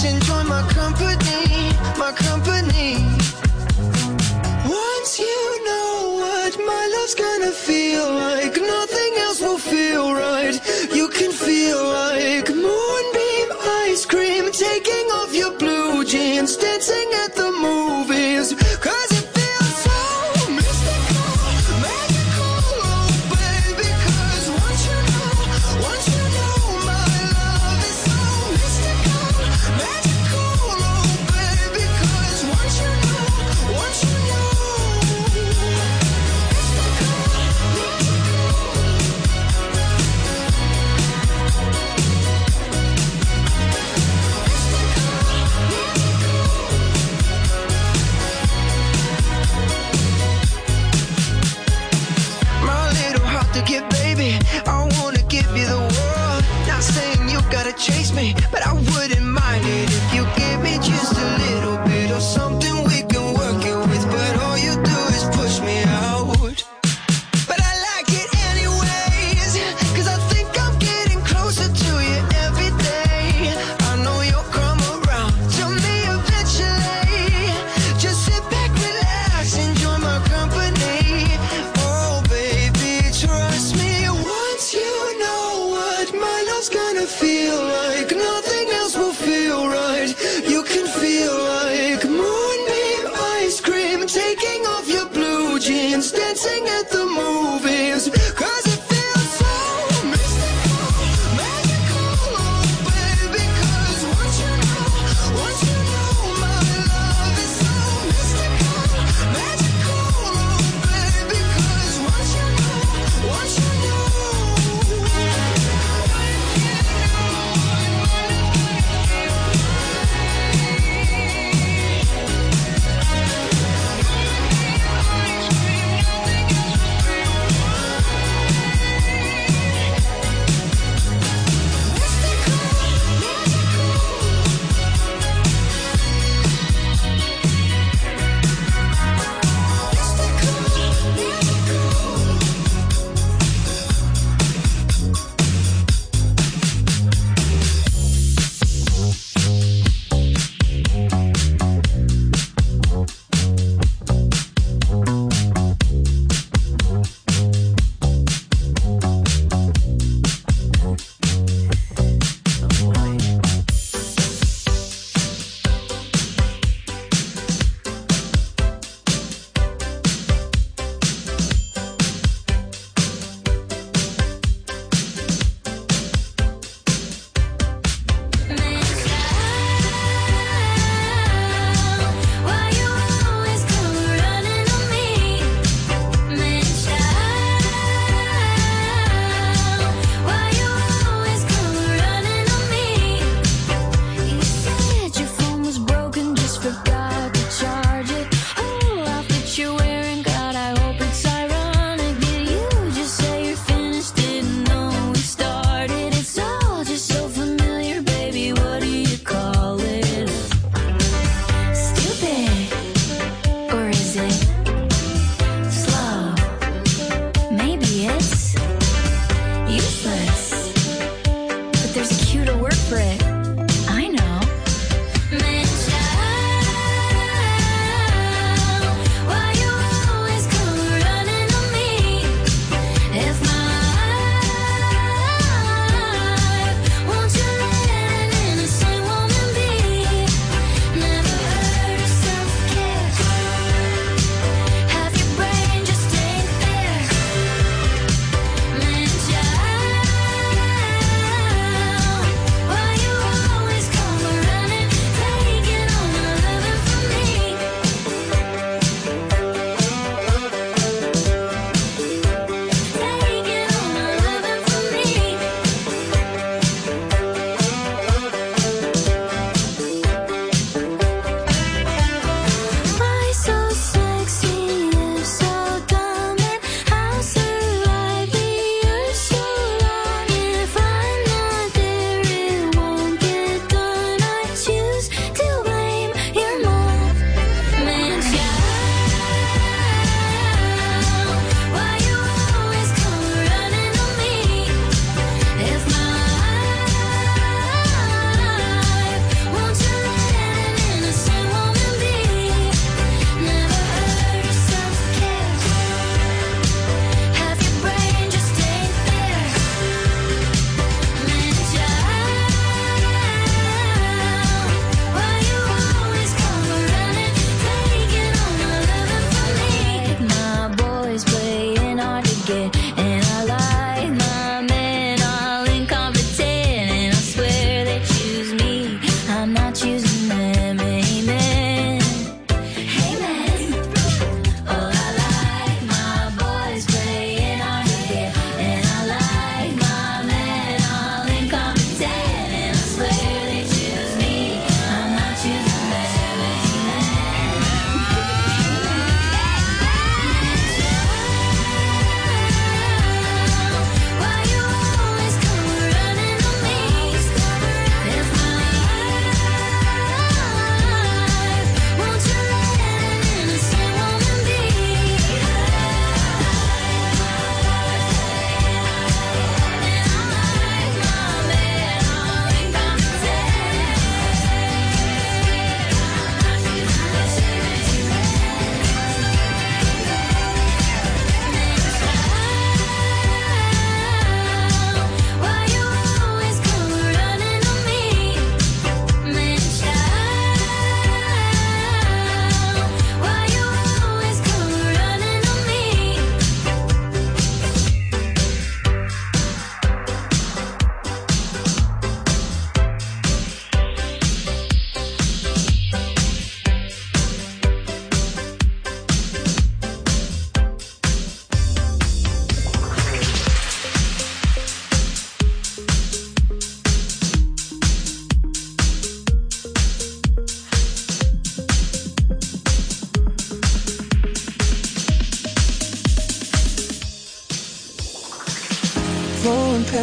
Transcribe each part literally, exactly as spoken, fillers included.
Just enjoy my company, my company. Once you know what my love's gonna feel like, nothing else will feel right. You can feel like moonbeam ice cream, taking off your blue jeans, dancing at the movies. Cause it feels so mystical, magical, oh baby. Cause once you know, once you know my love is so mystical, magical, oh baby. Cause once you know, once you know, mystical, mystical.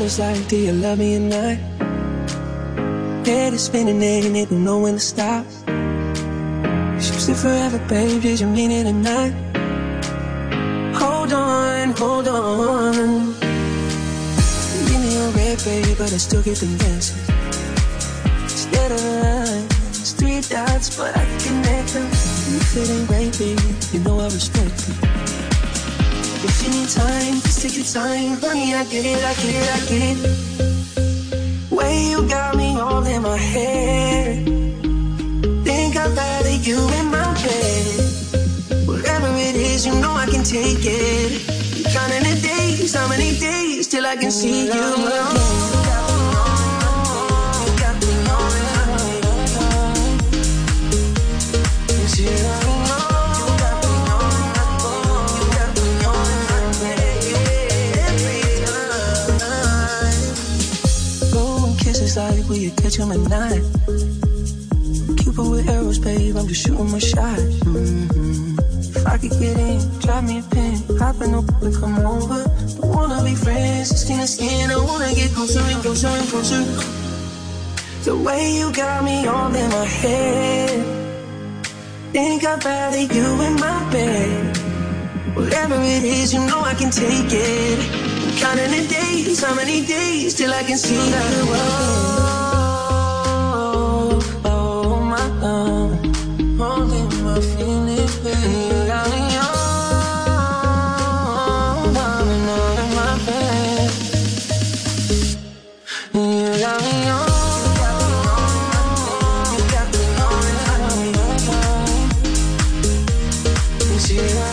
was like, do you love me or not? Head is spinning and it don't know when to stop. She's it forever, babe, did you mean it or not? Hold on, hold on. Give me a red, babe, but I still get the message. Instead of lines, three dots, but I can connect them. If it ain't right, babe, you know I respect it. If you need time, just take your time. Honey, I get it, I get it, I get it. Way you got me all in my head. Think I'd rather you in my bed. Whatever it is, you know I can take it. I'm counting the days, how many days till I can see you again. Like will you catch him at night? Cupid with arrows, babe, I'm just shooting my shot. Mm-hmm. If I could get in, drop me a pin, hop in the and come over. Don't wanna be friends, skin to skin, I wanna get closer and closer and closer. The way you got me all in my head. Think I'd rather you in my bed. Whatever it is, you know I can take it. Counting the days, how many days till I can see you again? Oh, oh, my love, holding my feelings, baby. You got me all, all in my bed. You got me all. You got me all in my bed. You see that?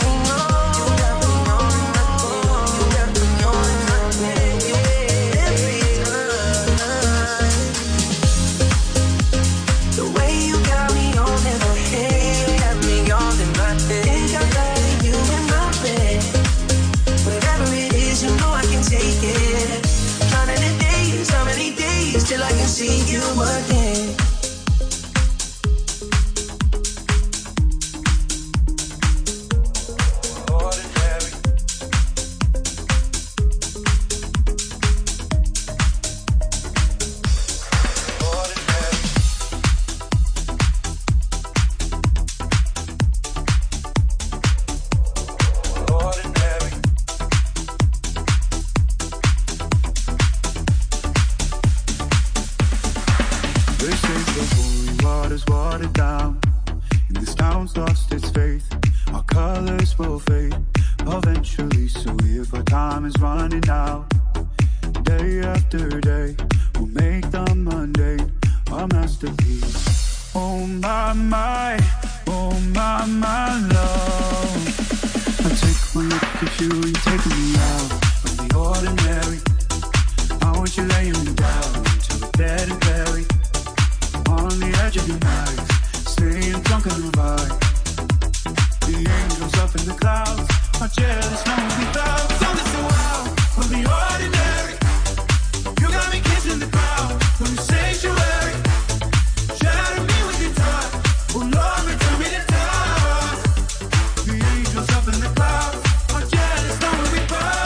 Till I can see you again. Ordinary. Ordinary. Ordinary. They say the holy water's watered down, and this town's lost its faith. Our colors will fade eventually, so if our time is running out, day after day, we'll make the mundane our masterpiece. Oh my, my, oh my, my love. I take one look at you, you're taking me out of the ordinary. I want you laying me down till we're dead and buried. On the edge of your knife, staying drunk on the vibe. The angels up in the clouds are jealous, no one without. So listen wild, we'll be ordinary. You got me kissing the crowd from your sanctuary. Shatter me with your touch, oh Lord, return me to touch. The angels up in the clouds are jealous, no one without.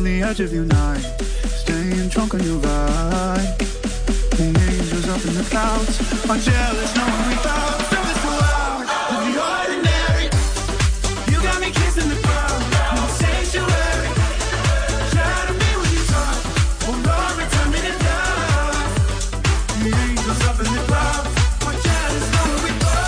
on the edge of your night, staying drunk on your ride. The angels up in the clouds are jealous, knowing we thought so it's too loud. Of the ordinary, you got me kissing the ground. No sanctuary, try to be what you talk. Oh Lord, return me to love. The angels up in the clouds are jealous, knowing we thought.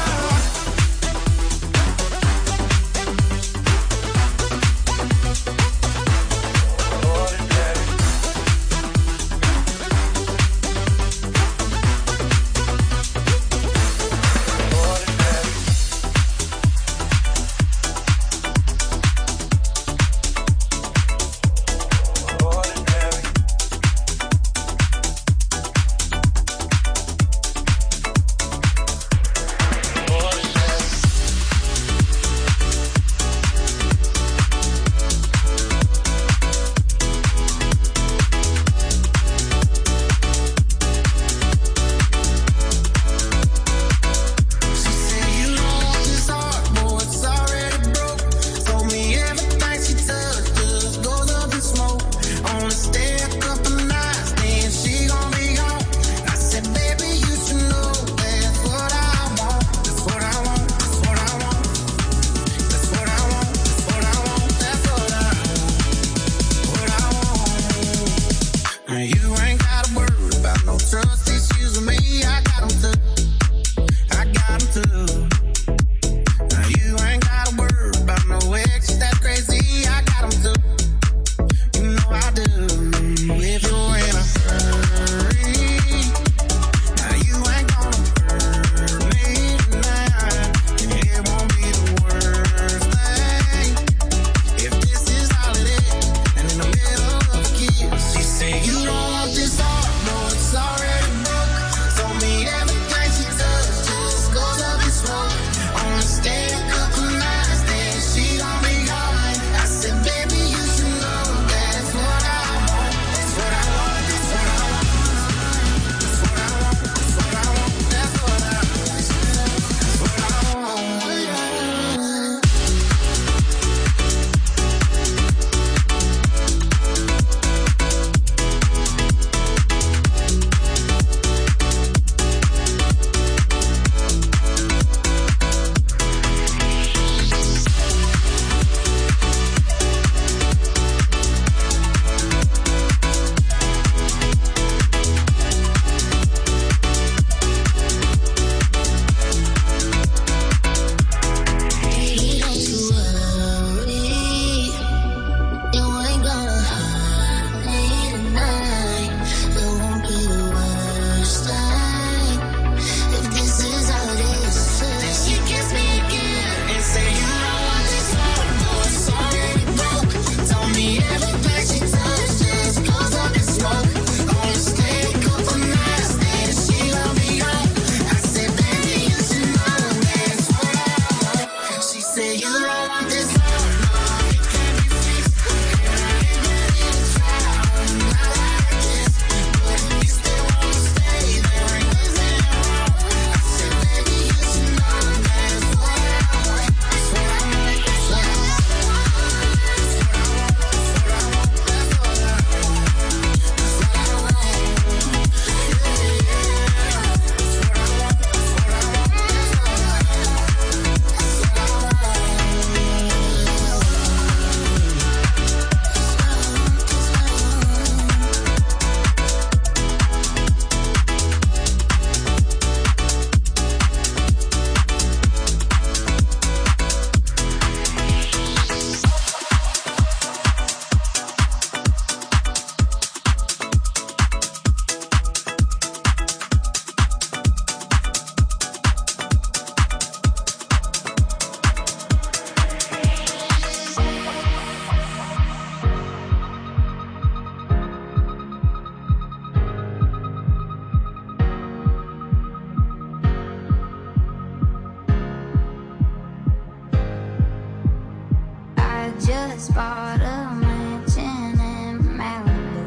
just bought a mansion in Malibu.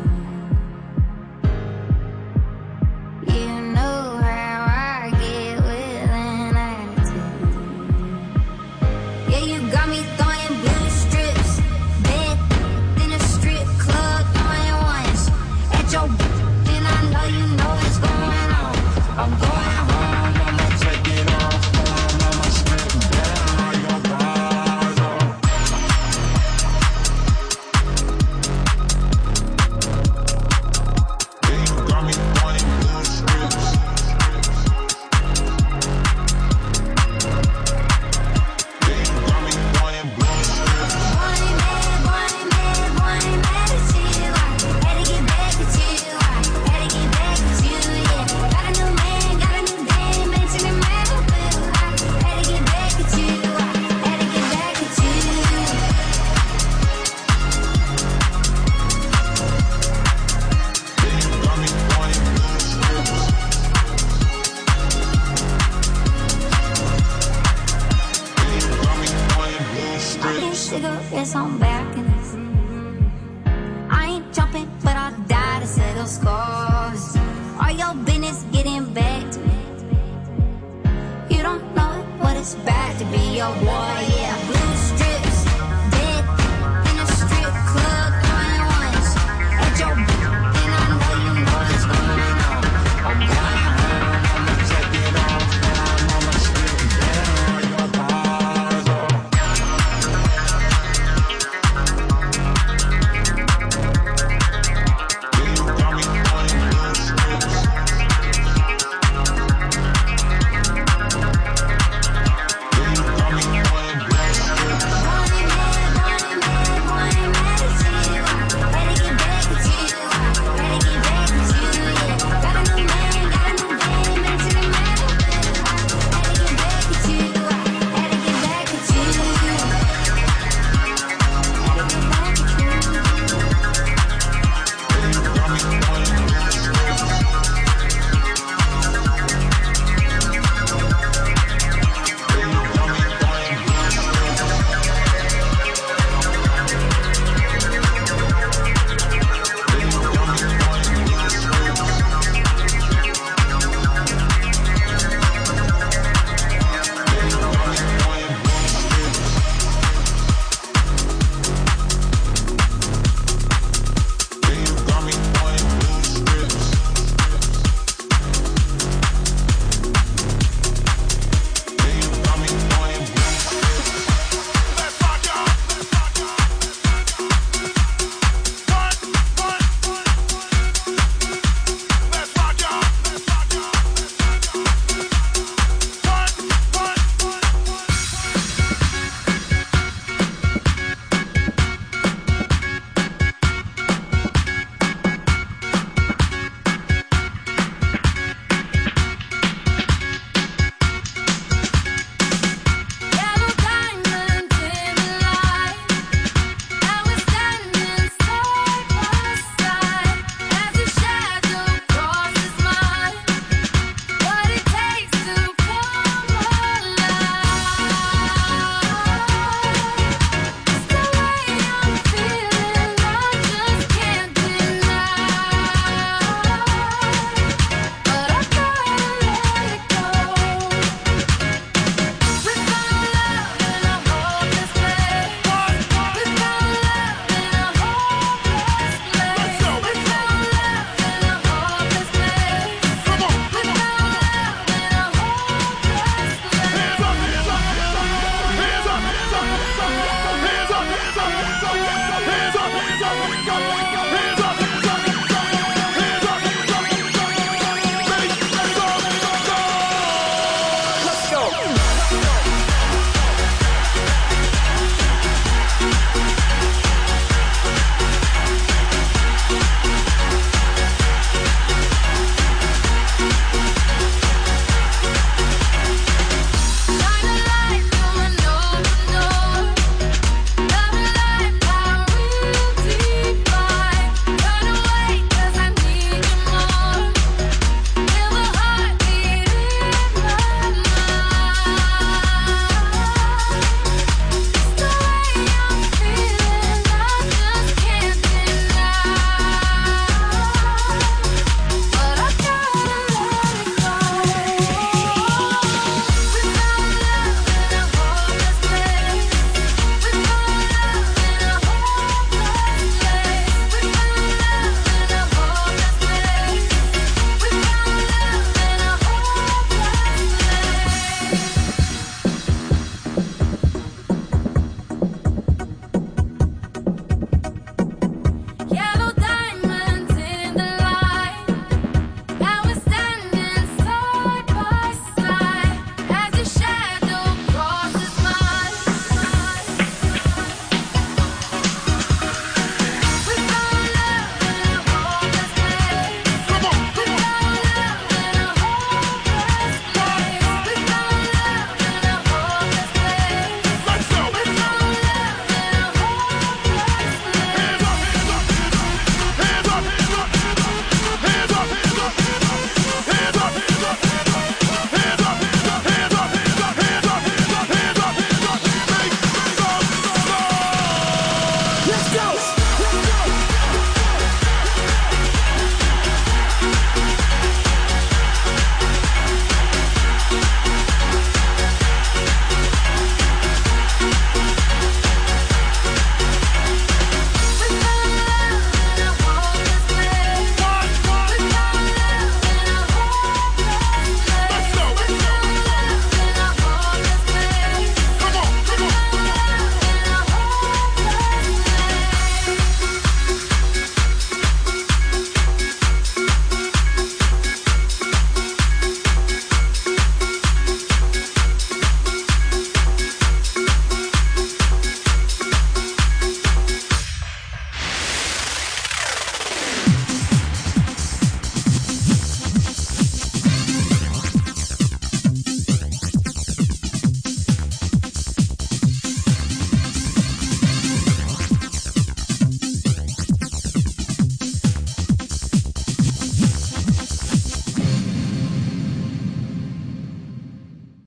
You know how I get with an attitude. Yeah, you got me throwing blue strips, bed in a strip this on back in this. I ain't jumping, but I'll die to settle scores. Are your business getting back to me? You don't know what it's bad to be your boy, yeah. Blue strips, dead in a strip club, going once at your and I know you know what's going on. I'm going home, I'ma take it off, and I'm on my strip down your bars, oh.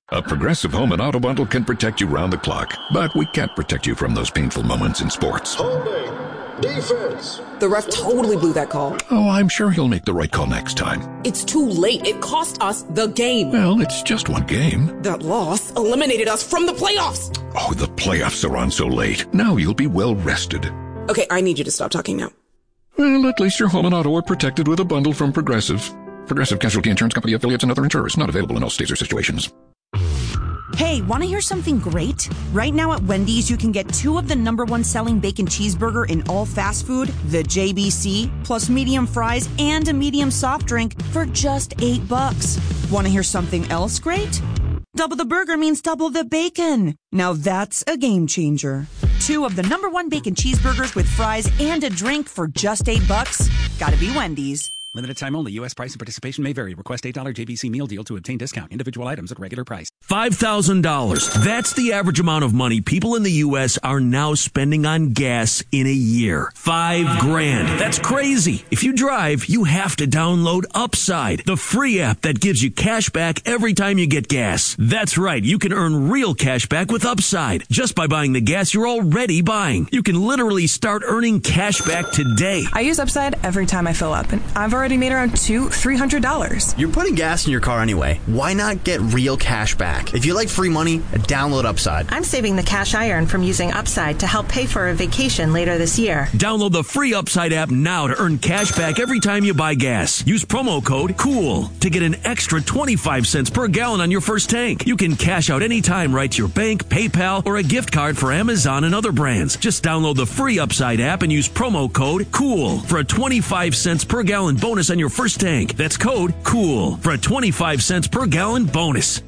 A Progressive Home and Auto Bundle can protect you round the clock, but we can't protect you from those painful moments in sports. Holding. Defense. The ref totally blew that call. Oh, I'm sure he'll make the right call next time. It's too late. It cost us the game. Well, it's just one game. That loss eliminated us from the playoffs. Oh, the playoffs are on so late. Now you'll be well rested. Okay, I need you to stop talking now. Well, at least your home and auto are protected with a bundle from Progressive. Progressive Casualty Insurance Company affiliates and other insurers. Not available in all states or situations. Hey, want to hear something great? Right now at Wendy's, you can get two of the number one selling bacon cheeseburger in all fast food, the J B C, plus medium fries and a medium soft drink for just eight bucks. Want to hear something else great? Double the burger means double the bacon. Now that's a game changer. Two of the number one bacon cheeseburgers with fries and a drink for just eight bucks. Gotta be Wendy's. Limited time only. U S price and participation may vary. Request eight dollars J B C meal deal to obtain discount. Individual items at regular price. five thousand dollars. That's the average amount of money people in the U S are now spending on gas in a year. Five grand. That's crazy. If you drive, you have to download Upside, the free app that gives you cash back every time you get gas. That's right. You can earn real cash back with Upside just by buying the gas you're already buying. You can literally start earning cash back today. I use Upside every time I fill up, and I've already made around two, three hundred dollars. You're putting gas in your car anyway. Why not get real cash back? If you like free money, download Upside. I'm saving the cash I earn from using Upside to help pay for a vacation later this year. Download the free Upside app now to earn cash back every time you buy gas. Use promo code COOL to get an extra twenty-five cents per gallon on your first tank. You can cash out anytime right to your bank, PayPal, or a gift card for Amazon and other brands. Just download the free Upside app and use promo code COOL for a twenty-five cents per gallon bonus on your first tank. That's code COOL for a twenty-five cents per gallon bonus.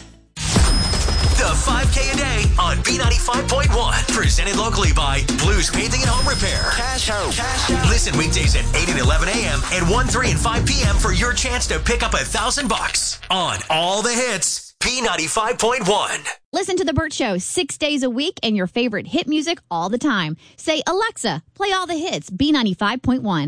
The five K a day on B ninety-five point one. Presented locally by Blues Painting and Home Repair. Cash out. Cash out. Listen weekdays at eight and eleven a.m. and one, three, and five p.m. for your chance to pick up a thousand bucks on all the hits. B ninety-five point one. Listen to The Burt Show six days a week and your favorite hit music all the time. Say, Alexa, play all the hits. B ninety-five point one.